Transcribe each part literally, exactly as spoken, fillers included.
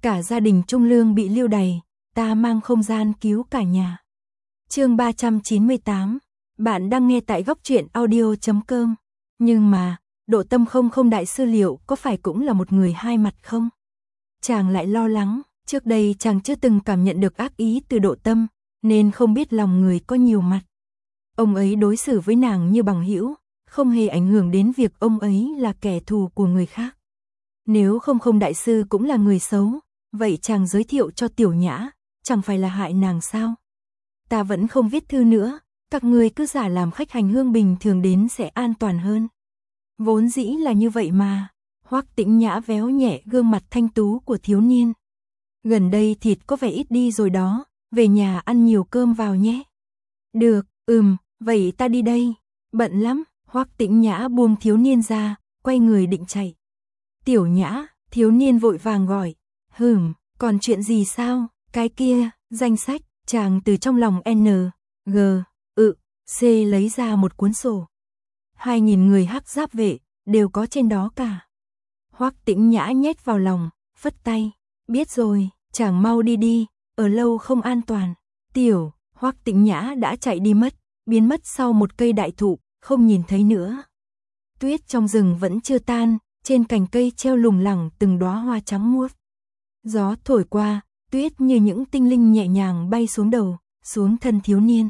cả gia đình Trung Lương bị lưu đày, ta mang không gian cứu cả nhà. Chương ba trăm chín mươi tám, bạn đang nghe tại góc truyện audio chấm com. Nhưng mà, Độ Tâm không không đại sư liệu có phải cũng là một người hai mặt không? Chàng lại lo lắng, trước đây chàng chưa từng cảm nhận được ác ý từ Độ Tâm, nên không biết lòng người có nhiều mặt. Ông ấy đối xử với nàng như bằng hữu, không hề ảnh hưởng đến việc ông ấy là kẻ thù của người khác. Nếu không không đại sư cũng là người xấu, vậy chàng giới thiệu cho Tiểu Nhã, chẳng phải là hại nàng sao? Ta vẫn không viết thư nữa, các người cứ giả làm khách hành hương bình thường đến sẽ an toàn hơn. Vốn dĩ là như vậy mà. Hoắc Tĩnh Nhã véo nhẹ gương mặt thanh tú của thiếu niên. Gần đây thịt có vẻ ít đi rồi đó, về nhà ăn nhiều cơm vào nhé. Được, ừm, vậy ta đi đây. Bận lắm. Hoắc Tĩnh Nhã buông thiếu niên ra, quay người định chạy. Tiểu Nhã, thiếu niên vội vàng gọi. Hừm, còn chuyện gì sao? Cái kia, danh sách. Chàng từ trong lòng N, G, ự, C lấy ra một cuốn sổ. Hai nghìn người hắc giáp vệ, đều có trên đó cả. Hoắc Tĩnh Nhã nhét vào lòng, phất tay. Biết rồi, chàng mau đi đi, ở lâu không an toàn. Tiểu, Hoắc Tĩnh Nhã đã chạy đi mất, biến mất sau một cây đại thụ, không nhìn thấy nữa. Tuyết trong rừng vẫn chưa tan, trên cành cây treo lủng lẳng từng đóa hoa trắng muốt. Gió thổi qua, tuyết như những tinh linh nhẹ nhàng bay xuống đầu, xuống thân thiếu niên.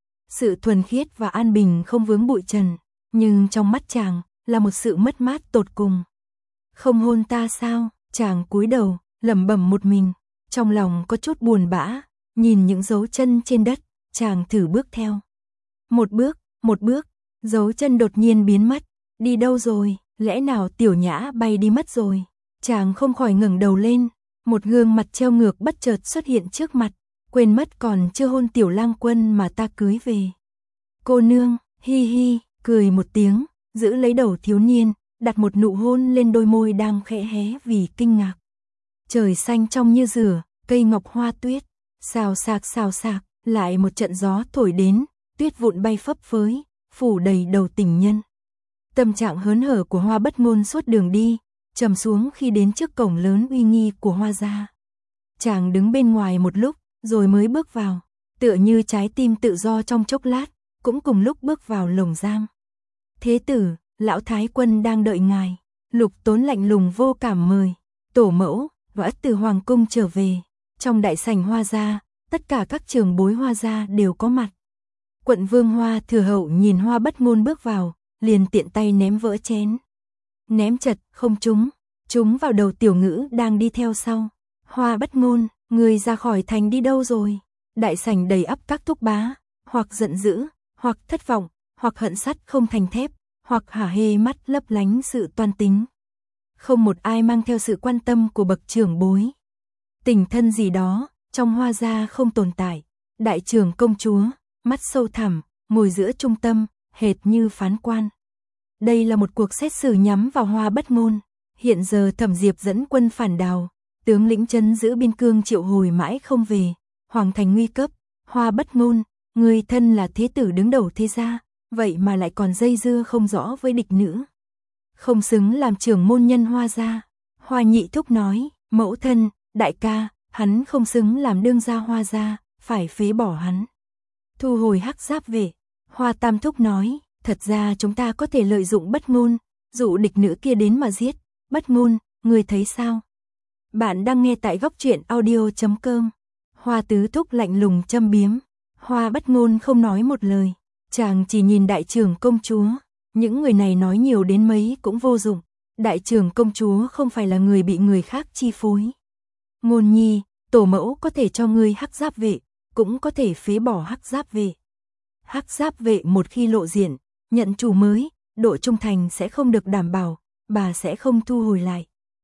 Sự thuần khiết và an bình không vướng bụi trần, nhưng trong mắt chàng là một sự mất mát tột cùng. Không hôn ta sao? Chàng cúi đầu, lẩm bẩm một mình, trong lòng có chút buồn bã, nhìn những dấu chân trên đất, chàng thử bước theo. Một bước, một bước, dấu chân đột nhiên biến mất, đi đâu rồi? Lẽ nào Tiểu Nhã bay đi mất rồi? Chàng không khỏi ngẩng đầu lên, một gương mặt treo ngược bất chợt xuất hiện trước mặt, quên mất còn chưa hôn Tiểu Lang Quân mà ta cưới về. Cô nương, hi hi, cười một tiếng, giữ lấy đầu thiếu niên, đặt một nụ hôn lên đôi môi đang khẽ hé vì kinh ngạc. Trời xanh trong như rửa, cây ngọc hoa tuyết, xào xạc xào xạc, lại một trận gió thổi đến, tuyết vụn bay phấp phới, phủ đầy đầu tình nhân. Tâm trạng hớn hở của Hoa Bất Ngôn suốt đường đi, trầm xuống khi đến trước cổng lớn uy nghi của Hoa gia. Chàng đứng bên ngoài một lúc, rồi mới bước vào, tựa như trái tim tự do trong chốc lát, cũng cùng lúc bước vào lồng giam. Thế tử, lão thái quân đang đợi ngài. Lục Tốn lạnh lùng vô cảm mời. Tổ mẫu, võ từ hoàng cung trở về. Trong đại sảnh Hoa gia, tất cả các trưởng bối Hoa gia đều có mặt. Quận vương Hoa Thừa Hậu nhìn Hoa Bất Ngôn bước vào, liền tiện tay ném vỡ chén. Ném chật, không trúng, trúng vào đầu Tiểu Ngữ đang đi theo sau. Hoa Bất Ngôn, người ra khỏi thành đi đâu rồi? Đại sảnh đầy ắp các thúc bá, hoặc giận dữ, hoặc thất vọng, hoặc hận sắt không thành thép, hoặc hả hê mắt lấp lánh sự toan tính. Không một ai mang theo sự quan tâm của bậc trưởng bối. Tình thân gì đó, trong Hoa gia không tồn tại. Đại trưởng công chúa, mắt sâu thẳm, ngồi giữa trung tâm, hệt như phán quan. Đây là một cuộc xét xử nhắm vào Hoa Bất Ngôn. Hiện giờ Thẩm Diệp dẫn quân phản Đào, tướng lĩnh trấn giữ biên cương triệu hồi mãi không về, hoàng thành nguy cấp. Hoa Bất Ngôn, người thân là thế tử đứng đầu thế gia, vậy mà lại còn dây dưa không rõ với địch nữ. Không xứng làm trưởng môn nhân Hoa gia. Hoa Nhị Thúc nói, mẫu thân, đại ca, hắn không xứng làm đương gia Hoa gia, phải phế bỏ hắn. Thu hồi hắc giáp vệ. Hoa Tam Thúc nói, thật ra chúng ta có thể lợi dụng Bất Ngôn, dụ địch nữ kia đến mà giết. Bất Ngôn, người thấy sao? Bạn đang nghe tại góc truyện audio chấm com. Hoa Tứ Thúc lạnh lùng châm biếm. Hoa Bất Ngôn không nói một lời, chàng chỉ nhìn đại trưởng công chúa. Những người này nói nhiều đến mấy cũng vô dụng. Đại trưởng công chúa không phải là người bị người khác chi phối. Ngôn nhi, tổ mẫu có thể cho ngươi hắc giáp vệ, cũng có thể phế bỏ hắc giáp vệ. Hắc giáp vệ một khi lộ diện, nhận chủ mới, độ trung thành sẽ không được đảm bảo, bà sẽ không thu hồi lại.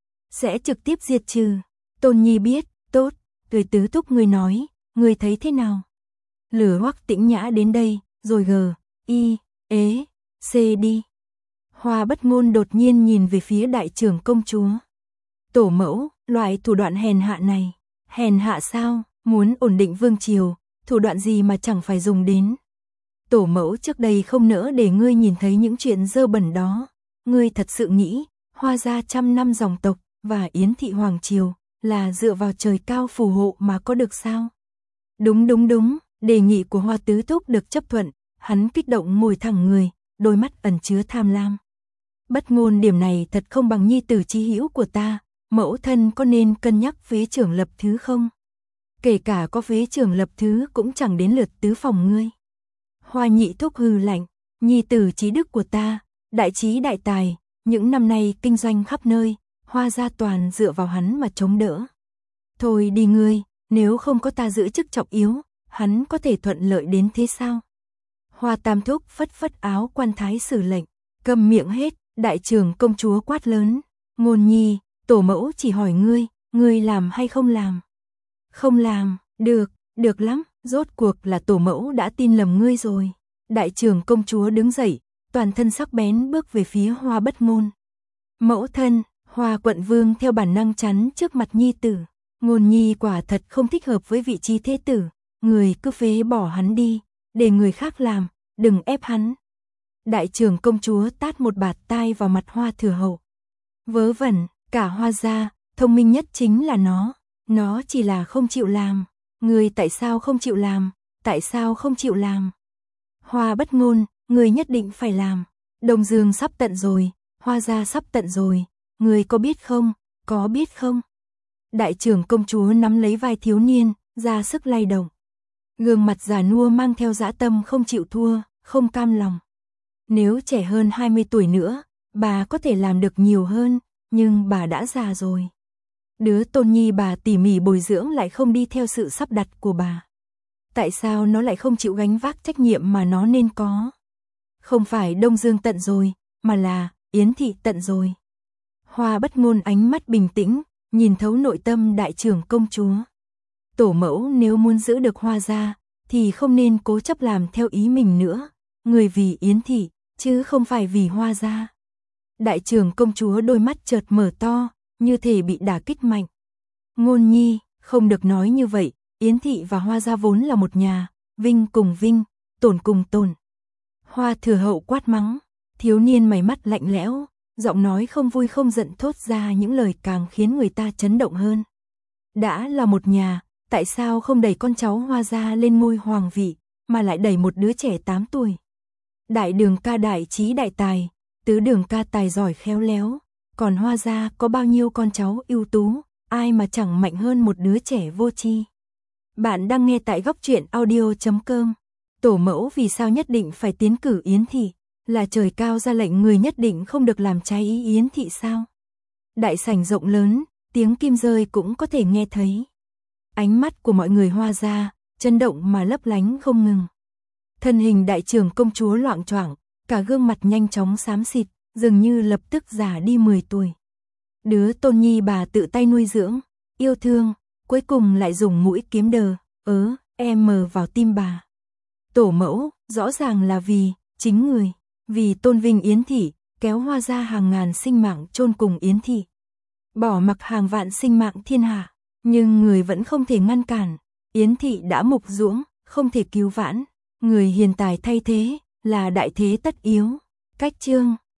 Sẽ trực tiếp diệt trừ. Tôn Nhi biết, tốt, Tươi Tứ Thúc ngươi nói, ngươi thấy thế nào? Lửa Hoắc Tĩnh Nhã đến đây, rồi gờ, y, ế, c đi. Hoa Bất Ngôn đột nhiên nhìn về phía đại trưởng công chúa. Tổ mẫu, loại thủ đoạn hèn hạ này, hèn hạ sao? Muốn ổn định vương triều, thủ đoạn gì mà chẳng phải dùng đến. Tổ mẫu trước đây không nỡ để ngươi nhìn thấy những chuyện dơ bẩn đó. Ngươi thật sự nghĩ, Hoa gia trăm năm dòng tộc và Yến thị hoàng triều là dựa vào trời cao phù hộ mà có được sao? Đúng đúng đúng, đề nghị của Hoa tứ thúc được chấp thuận, hắn kích động ngồi thẳng người, đôi mắt ẩn chứa tham lam. Bất ngôn, điểm này thật không bằng nhi tử chí hữu của ta, mẫu thân có nên cân nhắc phế trưởng lập thứ không? Kể cả có phế trưởng lập thứ cũng chẳng đến lượt tứ phòng ngươi. Hoa nhị thúc hừ lạnh, nhi tử trí đức của ta, đại trí đại tài, những năm nay kinh doanh khắp nơi, Hoa gia toàn dựa vào hắn mà chống đỡ. Thôi đi ngươi, nếu không có ta giữ chức trọng yếu, hắn có thể thuận lợi đến thế sao? Hoa tam thúc phất phất áo quan thái sử lệnh, cầm miệng hết, đại trưởng công chúa quát lớn, Ngôn nhi, tổ mẫu chỉ hỏi ngươi, ngươi làm hay không làm? Không làm, được, được lắm, rốt cuộc là tổ mẫu đã tin lầm ngươi rồi. Đại trưởng công chúa đứng dậy, toàn thân sắc bén bước về phía Hoa bất ngôn. Mẫu thân, Hoa quận vương theo bản năng chắn trước mặt nhi tử. Ngôn nhi quả thật không thích hợp với vị trí thế tử, người cứ phế bỏ hắn đi, để người khác làm, đừng ép hắn. Đại trưởng công chúa tát một bạt tai vào mặt Hoa thừa hậu. Vớ vẩn, cả Hoa gia, thông minh nhất chính là nó, nó chỉ là không chịu làm. Người tại sao không chịu làm, tại sao không chịu làm? Hoa bất ngôn, người nhất định phải làm. Đông Dương sắp tận rồi, Hoa gia sắp tận rồi, người có biết không, có biết không? Đại trưởng công chúa nắm lấy vai thiếu niên, ra sức lay động. Gương mặt già nua mang theo dã tâm không chịu thua, không cam lòng. Nếu trẻ hơn hai mươi tuổi nữa, bà có thể làm được nhiều hơn, nhưng bà đã già rồi. Đứa tôn nhi bà tỉ mỉ bồi dưỡng lại không đi theo sự sắp đặt của bà. Tại sao nó lại không chịu gánh vác trách nhiệm mà nó nên có? Không phải Đông Dương tận rồi, mà là Yến thị tận rồi. Hoa bất ngôn ánh mắt bình tĩnh, nhìn thấu nội tâm đại trưởng công chúa. Tổ mẫu nếu muốn giữ được Hoa gia, thì không nên cố chấp làm theo ý mình nữa. Người vì Yến thị, chứ không phải vì Hoa gia. Đại trưởng công chúa đôi mắt chợt mở to, như thể bị đả kích mạnh. Ngôn nhi, không được nói như vậy, Yến thị và Hoa gia vốn là một nhà, vinh cùng vinh, tổn cùng tổn. Hoa thừa hậu quát mắng, thiếu niên mày mắt lạnh lẽo, giọng nói không vui không giận thốt ra những lời càng khiến người ta chấn động hơn. Đã là một nhà, tại sao không đẩy con cháu Hoa gia lên ngôi hoàng vị, mà lại đẩy một đứa trẻ tám tuổi? Đại đường ca đại trí đại tài, tứ đường ca tài giỏi khéo léo, còn Hoa gia có bao nhiêu con cháu ưu tú, ai mà chẳng mạnh hơn một đứa trẻ vô tri. Bạn đang nghe tại góc truyện audio chấm com. Tổ mẫu vì sao nhất định phải tiến cử Yến thị? Là trời cao ra lệnh người nhất định không được làm trái ý Yến thị sao? Đại sảnh rộng lớn, tiếng kim rơi cũng có thể nghe thấy. Ánh mắt của mọi người Hoa gia, chấn động mà lấp lánh không ngừng. Thân hình đại trưởng công chúa loạng choạng, cả gương mặt nhanh chóng xám xịt, dường như lập tức già đi mười tuổi. Đứa tôn nhi bà tự tay nuôi dưỡng, yêu thương, cuối cùng lại dùng mũi kiếm đờ, ớ, em mờ vào tim bà. Tổ mẫu, rõ ràng là vì, chính người, vì tôn vinh Yến thị, kéo Hoa gia hàng ngàn sinh mạng chôn cùng Yến thị. Bỏ mặc hàng vạn sinh mạng thiên hạ, nhưng người vẫn không thể ngăn cản. Yến thị đã mục ruỗng, không thể cứu vãn. Người hiền tài thay thế, là đại thế tất yếu. Cách chương